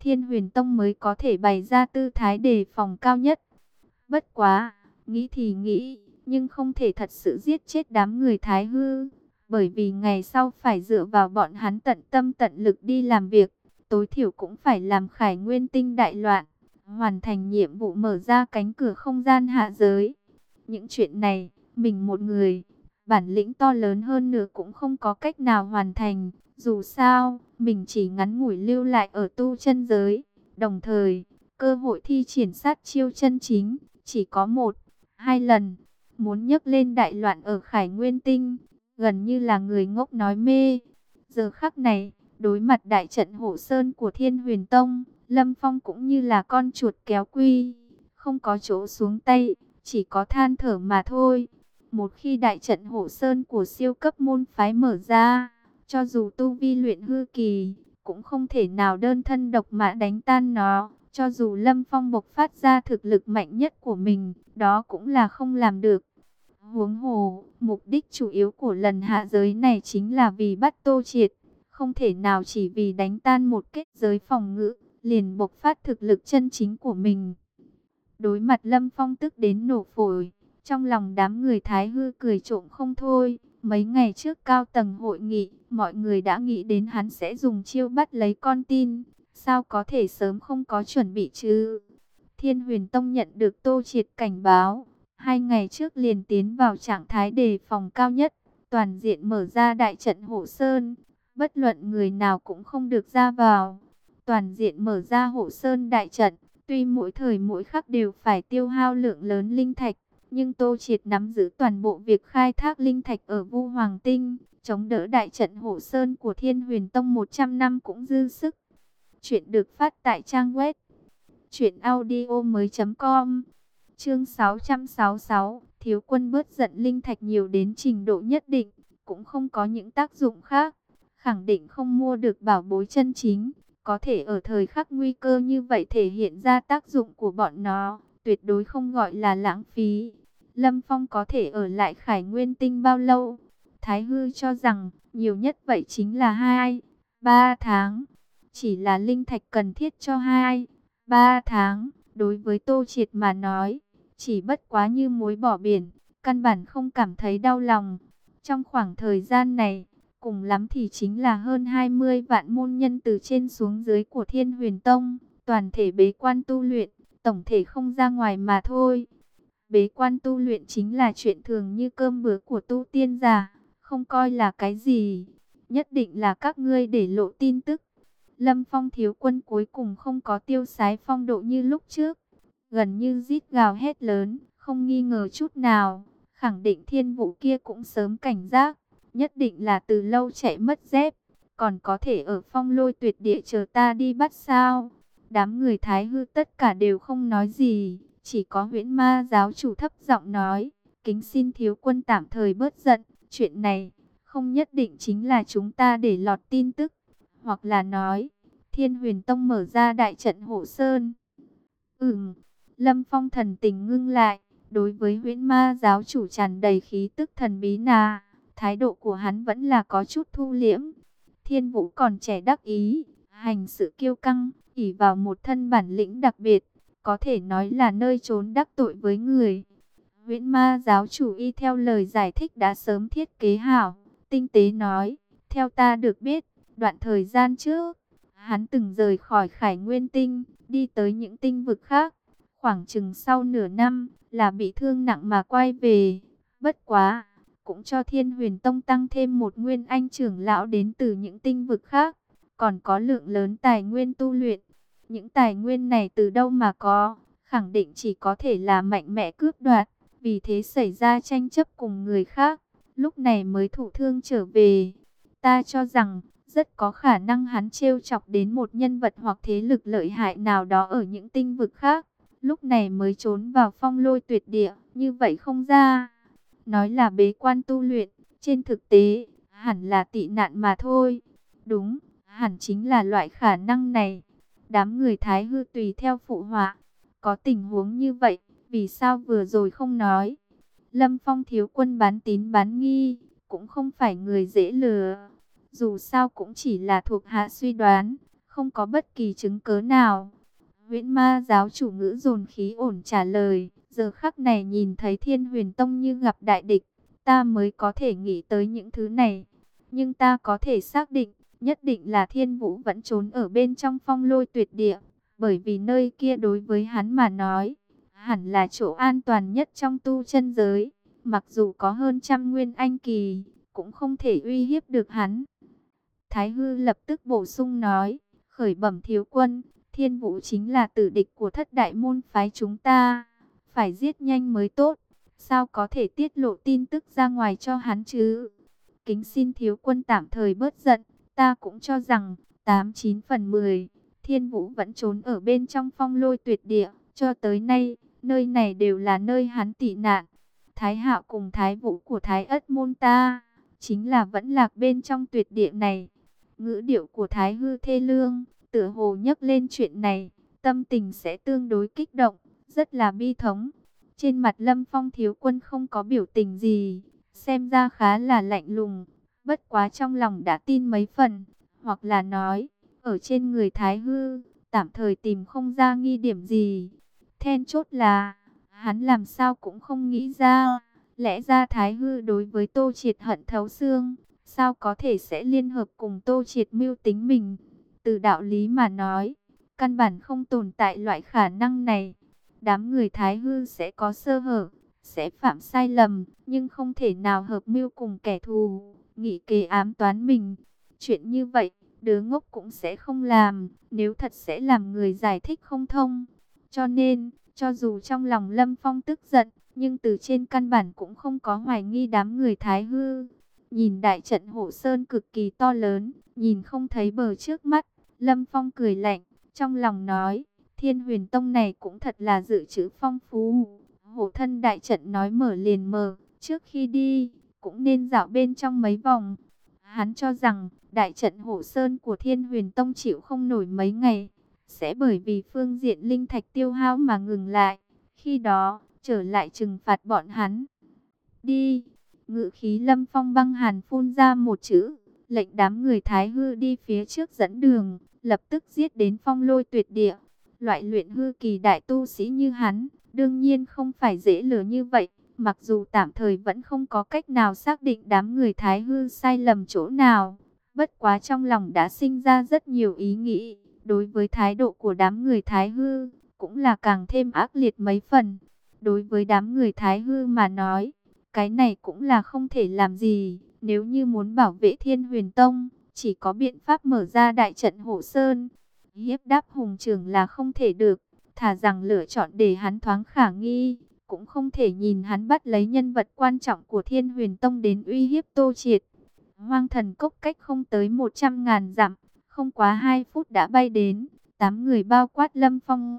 Thiên Huyền Tông mới có thể bày ra tư thái đề phòng cao nhất. Bất quá, nghĩ thì nghĩ, nhưng không thể thật sự giết chết đám người Thái Hư, bởi vì ngày sau phải dựa vào bọn hắn tận tâm tận lực đi làm việc, tối thiểu cũng phải làm Khải Nguyên Tinh đại loạn, hoàn thành nhiệm vụ mở ra cánh cửa không gian hạ giới. Những chuyện này, mình một người, bản lĩnh to lớn hơn nữa cũng không có cách nào hoàn thành. Dù sao, mình chỉ ngắn ngủi lưu lại ở tu chân giới, đồng thời, cơ hội thi triển sát chiêu chân chính, chỉ có một, hai lần. Muốn nhấc lên đại loạn ở Khải Nguyên Tinh, gần như là người ngốc nói mê. Giờ khắc này, đối mặt đại trận Hộ Sơn của Thiên Huyền Tông, Lâm Phong cũng như là con chuột kéo quy, không có chỗ xuống tay, chỉ có than thở mà thôi. Một khi đại trận Hộ Sơn của siêu cấp môn phái mở ra, cho dù tu vi luyện hư kỳ, cũng không thể nào đơn thân độc mã đánh tan nó. Cho dù Lâm Phong bộc phát ra thực lực mạnh nhất của mình, đó cũng là không làm được. Huống hồ, mục đích chủ yếu của lần hạ giới này chính là vì bắt Tô Triệt. Không thể nào chỉ vì đánh tan một kết giới phòng ngự, liền bộc phát thực lực chân chính của mình. Đối mặt Lâm Phong tức đến nổ phổi, trong lòng đám người Thái Hư cười trộm không thôi. Mấy ngày trước cao tầng hội nghị, mọi người đã nghĩ đến hắn sẽ dùng chiêu bắt lấy con tin. Sao có thể sớm không có chuẩn bị chứ? Thiên Huyền Tông nhận được Tô Triệt cảnh báo, hai ngày trước liền tiến vào trạng thái đề phòng cao nhất, toàn diện mở ra đại trận Hộ Sơn, bất luận người nào cũng không được ra vào. Toàn diện mở ra Hộ Sơn đại trận, tuy mỗi thời mỗi khắc đều phải tiêu hao lượng lớn linh thạch, nhưng Tô Triệt nắm giữ toàn bộ việc khai thác linh thạch ở Vu Hoàng Tinh, chống đỡ đại trận Hộ Sơn của Thiên Huyền Tông một trăm năm cũng dư sức. Chuyện được phát tại trang web truyện audio mới chấm com. Chương sáu trăm sáu mươi sáu, thiếu quân bớt giận. Linh thạch nhiều đến trình độ nhất định, cũng không có những tác dụng khác, khẳng định không mua được bảo bối chân chính, có thể ở thời khắc nguy cơ như vậy thể hiện ra tác dụng của bọn nó, tuyệt đối không gọi là lãng phí. Lâm Phong có thể ở lại Khải Nguyên Tinh bao lâu? Thái Hư cho rằng nhiều nhất vậy chính là hai, ba tháng. Chỉ là linh thạch cần thiết cho hai, ba tháng, đối với Tô Triệt mà nói, chỉ bất quá như muối bỏ biển, căn bản không cảm thấy đau lòng. Trong khoảng thời gian này, cùng lắm thì chính là hơn hai mươi vạn môn nhân từ trên xuống dưới của Thiên Huyền Tông, toàn thể bế quan tu luyện, tổng thể không ra ngoài mà thôi. Bế quan tu luyện chính là chuyện thường như cơm bữa của tu tiên giả, không coi là cái gì. Nhất định là các ngươi để lộ tin tức. Lâm Phong thiếu quân cuối cùng không có tiêu sái phong độ như lúc trước, gần như rít gào hét lớn, không nghi ngờ chút nào, khẳng định thiên vũ kia cũng sớm cảnh giác, nhất định là từ lâu chạy mất dép, còn có thể ở Phong Lôi Tuyệt Địa chờ ta đi bắt sao? Đám người Thái Hư tất cả đều không nói gì, chỉ có Huyễn Ma giáo chủ thấp giọng nói, kính xin thiếu quân tạm thời bớt giận, chuyện này không nhất định chính là chúng ta để lọt tin tức, hoặc là nói Thiên Huyền Tông mở ra đại trận Hộ Sơn. Ừm, Lâm Phong thần tình ngưng lại, đối với Huyễn Ma giáo chủ tràn đầy khí tức thần bí nà, thái độ của hắn vẫn là có chút thu liễm. Thiên Vũ còn trẻ đắc ý, hành sự kiêu căng, ỷ vào một thân bản lĩnh đặc biệt, có thể nói là nơi trốn đắc tội với người. Huyễn Ma giáo chủ y theo lời giải thích đã sớm thiết kế hảo, tinh tế nói, theo ta được biết, đoạn thời gian trước, hắn từng rời khỏi Khải Nguyên Tinh, đi tới những tinh vực khác. Khoảng chừng sau nửa năm, là bị thương nặng mà quay về. Bất quá, cũng cho Thiên Huyền Tông tăng thêm một nguyên anh trưởng lão đến từ những tinh vực khác. Còn có lượng lớn tài nguyên tu luyện. Những tài nguyên này từ đâu mà có, khẳng định chỉ có thể là mạnh mẽ cướp đoạt. Vì thế xảy ra tranh chấp cùng người khác, lúc này mới thụ thương trở về. Ta cho rằng, rất có khả năng hắn trêu chọc đến một nhân vật hoặc thế lực lợi hại nào đó ở những tinh vực khác, lúc này mới trốn vào Phong Lôi Tuyệt Địa, như vậy không ra. Nói là bế quan tu luyện, trên thực tế, hẳn là tị nạn mà thôi. Đúng, hẳn chính là loại khả năng này. Đám người Thái Hư tùy theo phụ họa. Có tình huống như vậy, vì sao vừa rồi không nói? Lâm Phong thiếu quân bán tín bán nghi, cũng không phải người dễ lừa. Dù sao cũng chỉ là thuộc hạ suy đoán, không có bất kỳ chứng cớ nào. Huyễn Ma giáo chủ Ngữ dồn khí ổn trả lời, giờ khắc này nhìn thấy Thiên Huyền Tông như gặp đại địch, ta mới có thể nghĩ tới những thứ này. Nhưng ta có thể xác định, nhất định là Thiên Vũ vẫn trốn ở bên trong Phong Lôi Tuyệt Địa, bởi vì nơi kia đối với hắn mà nói, hẳn là chỗ an toàn nhất trong tu chân giới. Mặc dù có hơn trăm nguyên anh kỳ, cũng không thể uy hiếp được hắn. Thái Hư lập tức bổ sung nói, khởi bẩm thiếu quân, Thiên Vũ chính là tử địch của thất đại môn phái chúng ta, phải giết nhanh mới tốt, sao có thể tiết lộ tin tức ra ngoài cho hắn chứ? Kính xin thiếu quân tạm thời bớt giận, ta cũng cho rằng, tám chín phần mười, Thiên Vũ vẫn trốn ở bên trong Phong Lôi Tuyệt Địa, cho tới nay, nơi này đều là nơi hắn tị nạn. Thái Hạo cùng Thái Vũ của Thái Ất môn ta, chính là vẫn lạc bên trong tuyệt địa này. Ngữ điệu của Thái Hư thê lương, tựa hồ nhắc lên chuyện này, tâm tình sẽ tương đối kích động, rất là bi thống. Trên mặt Lâm Phong thiếu quân không có biểu tình gì, xem ra khá là lạnh lùng, bất quá trong lòng đã tin mấy phần, hoặc là nói, ở trên người Thái Hư, tạm thời tìm không ra nghi điểm gì. Then chốt là, hắn làm sao cũng không nghĩ ra, lẽ ra Thái Hư đối với Tô Triệt hận thấu xương, sao có thể sẽ liên hợp cùng Tô Triệt mưu tính mình. Từ đạo lý mà nói, căn bản không tồn tại loại khả năng này. Đám người Thái Hư sẽ có sơ hở, sẽ phạm sai lầm, nhưng không thể nào hợp mưu cùng kẻ thù, nghị kế ám toán mình. Chuyện như vậy, đứa ngốc cũng sẽ không làm, nếu thật sẽ làm người giải thích không thông. Cho nên, cho dù trong lòng Lâm Phong tức giận, nhưng từ trên căn bản cũng không có hoài nghi đám người Thái Hư. Nhìn đại trận Hộ Sơn cực kỳ to lớn, nhìn không thấy bờ trước mắt, Lâm Phong cười lạnh, trong lòng nói, Thiên Huyền Tông này cũng thật là dự trữ phong phú. Hộ thân đại trận nói mở liền mở, trước khi đi, cũng nên dạo bên trong mấy vòng. Hắn cho rằng, đại trận Hộ Sơn của Thiên Huyền Tông chịu không nổi mấy ngày, sẽ bởi vì phương diện linh thạch tiêu hao mà ngừng lại. Khi đó, trở lại trừng phạt bọn hắn. Đi! Ngự khí Lâm Phong băng hàn phun ra một chữ, lệnh đám người Thái Hư đi phía trước dẫn đường, lập tức giết đến Phong Lôi Tuyệt Địa. Loại luyện hư kỳ đại tu sĩ như hắn, đương nhiên không phải dễ lừa như vậy. Mặc dù tạm thời vẫn không có cách nào xác định đám người Thái Hư sai lầm chỗ nào, bất quá trong lòng đã sinh ra rất nhiều ý nghĩ. Đối với thái độ của đám người Thái Hư, cũng là càng thêm ác liệt mấy phần. Đối với đám người Thái Hư mà nói, cái này cũng là không thể làm gì. Nếu như muốn bảo vệ Thiên Huyền Tông, chỉ có biện pháp mở ra đại trận Hộ Sơn. Hiếp đáp hùng trưởng là không thể được, thà rằng lựa chọn để hắn thoáng khả nghi, cũng không thể nhìn hắn bắt lấy nhân vật quan trọng của Thiên Huyền Tông đến uy hiếp Tô Triệt. Hoang Thần Cốc cách không tới một trăm ngàn dặm, không quá hai phút đã bay đến, tám người bao quát Lâm Phong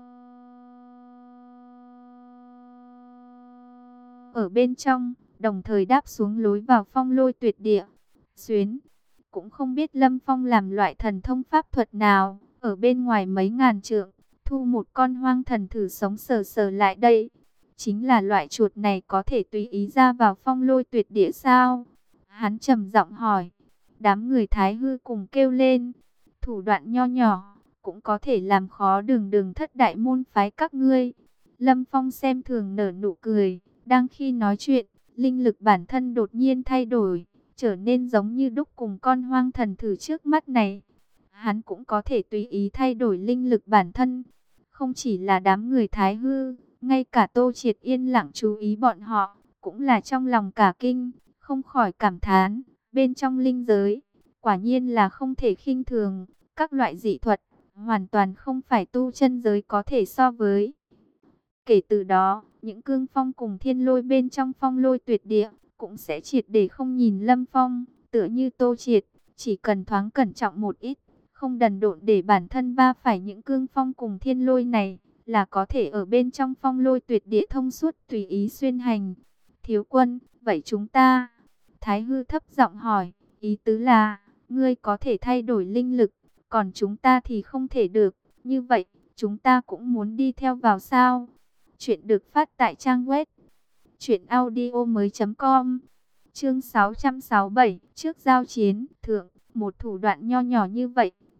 ở bên trong, đồng thời đáp xuống lối vào Phong Lôi Tuyệt Địa. Xuyến, cũng không biết Lâm Phong làm loại thần thông pháp thuật nào, ở bên ngoài mấy ngàn trượng, thu một con hoang thần thử sống sờ sờ lại đây. Chính là loại chuột này có thể tùy ý ra vào Phong Lôi Tuyệt Địa sao? Hắn trầm giọng hỏi. Đám người Thái Hư cùng kêu lên, thủ đoạn nho nhỏ, cũng có thể làm khó đường đường thất đại môn phái các ngươi. Lâm Phong xem thường nở nụ cười, đang khi nói chuyện, linh lực bản thân đột nhiên thay đổi, trở nên giống như đúc cùng con hoang thần thử trước mắt này. Hắn cũng có thể tùy ý thay đổi linh lực bản thân. Không chỉ là đám người Thái Hư, ngay cả Tô Triệt yên lặng chú ý bọn họ, cũng là trong lòng cả kinh, không khỏi cảm thán. Bên trong linh giới, quả nhiên là không thể khinh thường, các loại dị thuật, hoàn toàn không phải tu chân giới có thể so với. Kể từ đó, những cương phong cùng thiên lôi bên trong Phong Lôi Tuyệt Địa, cũng sẽ triệt để không nhìn Lâm Phong, tựa như Tô Triệt, chỉ cần thoáng cẩn trọng một ít, không đần độn để bản thân va phải những cương phong cùng thiên lôi này, là có thể ở bên trong Phong Lôi Tuyệt Địa thông suốt tùy ý xuyên hành. Thiếu quân, vậy chúng ta... Thái Hư thấp giọng hỏi, ý tứ là, ngươi có thể thay đổi linh lực, còn chúng ta thì không thể được, như vậy, chúng ta cũng muốn đi theo vào sao? Chuyện được phát tại trang web truyện audio mới chấm com. Chương sáu trăm sáu mươi bảy, trước giao chiến, thượng, một thủ đoạn nho nhỏ như vậy,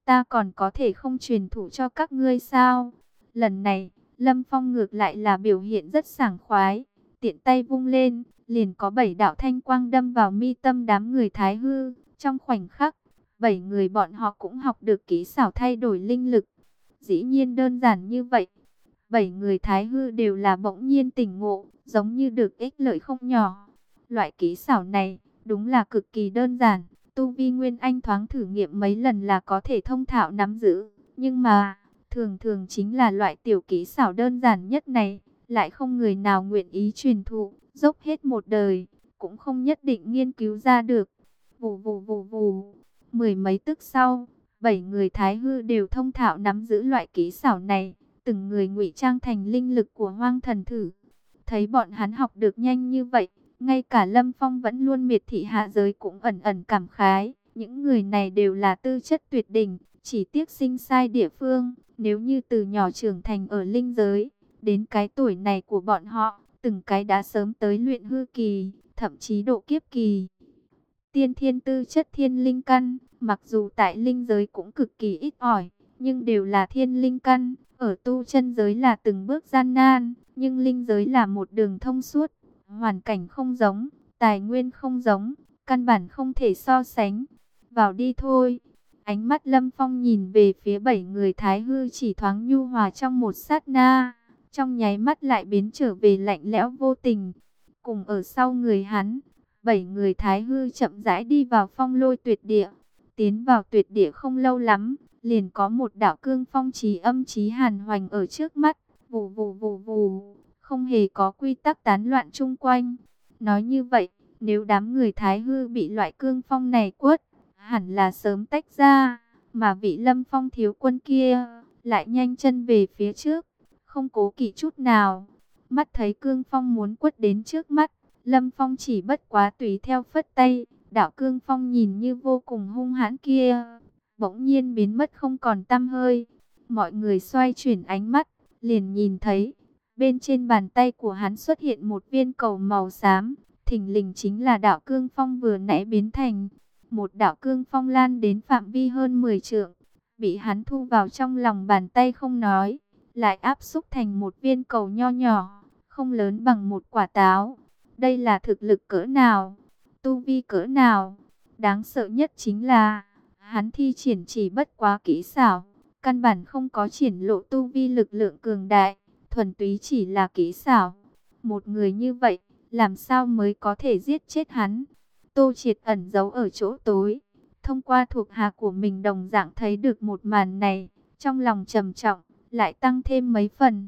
ta còn có thể không truyền thụ cho các ngươi sao? Lần này, Lâm Phong ngược lại là biểu hiện rất sảng khoái, tiện tay vung lên, liền có bảy đạo thanh quang đâm vào mi tâm đám người Thái Hư. Trong khoảnh khắc, bảy người bọn họ cũng học được kỹ xảo thay đổi linh lực. Dĩ nhiên đơn giản như vậy. Bảy người Thái Hư đều là bỗng nhiên tỉnh ngộ, giống như được ích lợi không nhỏ. Loại kỹ xảo này, đúng là cực kỳ đơn giản. Tu vi Nguyên Anh thoáng thử nghiệm mấy lần là có thể thông thạo nắm giữ. Nhưng mà, thường thường chính là loại tiểu kỹ xảo đơn giản nhất này, lại không người nào nguyện ý truyền thụ, dốc hết một đời, cũng không nhất định nghiên cứu ra được. Vù vù vù vù, mười mấy tức sau, bảy người Thái Hư đều thông thạo nắm giữ loại kỹ xảo này, từng người ngụy trang thành linh lực của Hoang Thần Thử. Thấy bọn hắn học được nhanh như vậy, ngay cả Lâm Phong vẫn luôn miệt thị hạ giới cũng ẩn ẩn cảm khái. Những người này đều là tư chất tuyệt đỉnh, chỉ tiếc sinh sai địa phương. Nếu như từ nhỏ trưởng thành ở linh giới, đến cái tuổi này của bọn họ, từng cái đã sớm tới luyện hư kỳ, thậm chí độ kiếp kỳ. Tiên thiên tư chất thiên linh căn, mặc dù tại linh giới cũng cực kỳ ít ỏi, nhưng đều là thiên linh căn. Ở tu chân giới là từng bước gian nan, nhưng linh giới là một đường thông suốt. Hoàn cảnh không giống, tài nguyên không giống, căn bản không thể so sánh. Vào đi thôi. Ánh mắt Lâm Phong nhìn về phía bảy người Thái Hư chỉ thoáng nhu hòa trong một sát na, trong nháy mắt lại biến trở về lạnh lẽo vô tình. Cùng ở sau người hắn, bảy người Thái Hư chậm rãi đi vào Phong Lôi Tuyệt Địa. Tiến vào tuyệt địa không lâu lắm, liền có một đạo cương phong chí âm chí hàn hoành ở trước mắt, vù vù vù vù, không hề có quy tắc tán loạn chung quanh. Nói như vậy, nếu đám người Thái Hư bị loại cương phong này quất, hẳn là sớm tách ra, mà vị Lâm Phong thiếu quân kia lại nhanh chân về phía trước, không cố kỵ chút nào. Mắt thấy cương phong muốn quất đến trước mắt, Lâm Phong chỉ bất quá tùy theo phất tay, đạo cương phong nhìn như vô cùng hung hãn kia bỗng nhiên biến mất không còn tăm hơi. Mọi người xoay chuyển ánh mắt, liền nhìn thấy bên trên bàn tay của hắn xuất hiện một viên cầu màu xám, thình lình chính là đạo cương phong vừa nãy biến thành. Một đạo cương phong lan đến phạm vi hơn mười trượng, bị hắn thu vào trong lòng bàn tay không nói, lại áp xúc thành một viên cầu nho nhỏ, không lớn bằng một quả táo. Đây là thực lực cỡ nào, tu vi cỡ nào? Đáng sợ nhất chính là hắn thi triển chỉ bất quá kỹ xảo, căn bản không có triển lộ tu vi lực lượng cường đại, thuần túy chỉ là kỹ xảo. Một người như vậy, làm sao mới có thể giết chết hắn? Tô Triệt ẩn giấu ở chỗ tối, thông qua thuộc hạ của mình đồng dạng thấy được một màn này, trong lòng trầm trọng, lại tăng thêm mấy phần.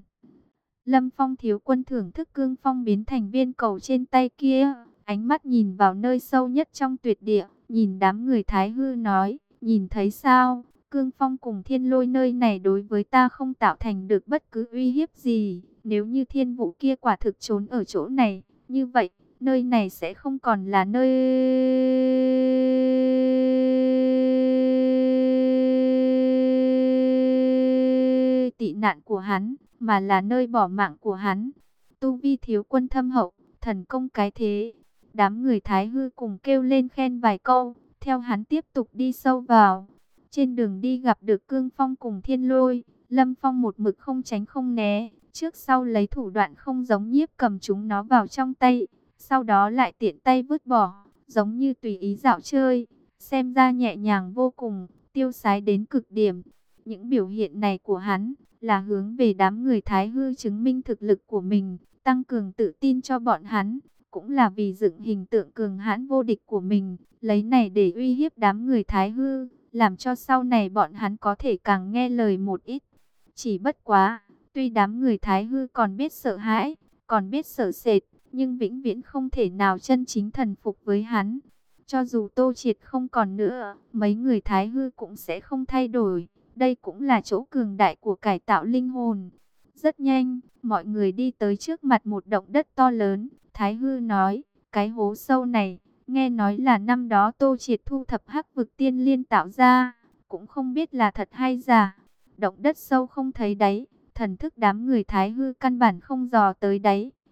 Lâm Phong thiếu quân thưởng thức cương phong biến thành viên cầu trên tay kia, ánh mắt nhìn vào nơi sâu nhất trong tuyệt địa, nhìn đám người Thái Hư nói, nhìn thấy sao, cương phong cùng thiên lôi nơi này đối với ta không tạo thành được bất cứ uy hiếp gì. Nếu như thiên vũ kia quả thực trốn ở chỗ này, như vậy, nơi này sẽ không còn là nơi tị nạn của hắn, mà là nơi bỏ mạng của hắn. Tu vi thiếu quân thâm hậu, thần công cái thế. Đám người Thái Hư cùng kêu lên khen vài câu, theo hắn tiếp tục đi sâu vào. Trên đường đi gặp được cương phong cùng thiên lôi, Lâm Phong một mực không tránh không né, trước sau lấy thủ đoạn không giống Nhiếp cầm chúng nó vào trong tay, sau đó lại tiện tay vứt bỏ, giống như tùy ý dạo chơi, xem ra nhẹ nhàng vô cùng, tiêu sái đến cực điểm. Những biểu hiện này của hắn là hướng về đám người Thái Hư chứng minh thực lực của mình, tăng cường tự tin cho bọn hắn, cũng là vì dựng hình tượng cường hãn vô địch của mình, lấy này để uy hiếp đám người Thái Hư, làm cho sau này bọn hắn có thể càng nghe lời một ít. Chỉ bất quá, tuy đám người Thái Hư còn biết sợ hãi, còn biết sợ sệt, nhưng vĩnh viễn không thể nào chân chính thần phục với hắn. Cho dù Tô Triệt không còn nữa, mấy người Thái Hư cũng sẽ không thay đổi. Đây cũng là chỗ cường đại của cải tạo linh hồn. Rất nhanh, mọi người đi tới trước mặt một động đất to lớn. Thái Hư nói, cái hố sâu này, nghe nói là năm đó Tô Triệt thu thập hắc vực tiên liên tạo ra, cũng không biết là thật hay giả. Động đất sâu không thấy đáy, thần thức đám người Thái Hư căn bản không dò tới đáy.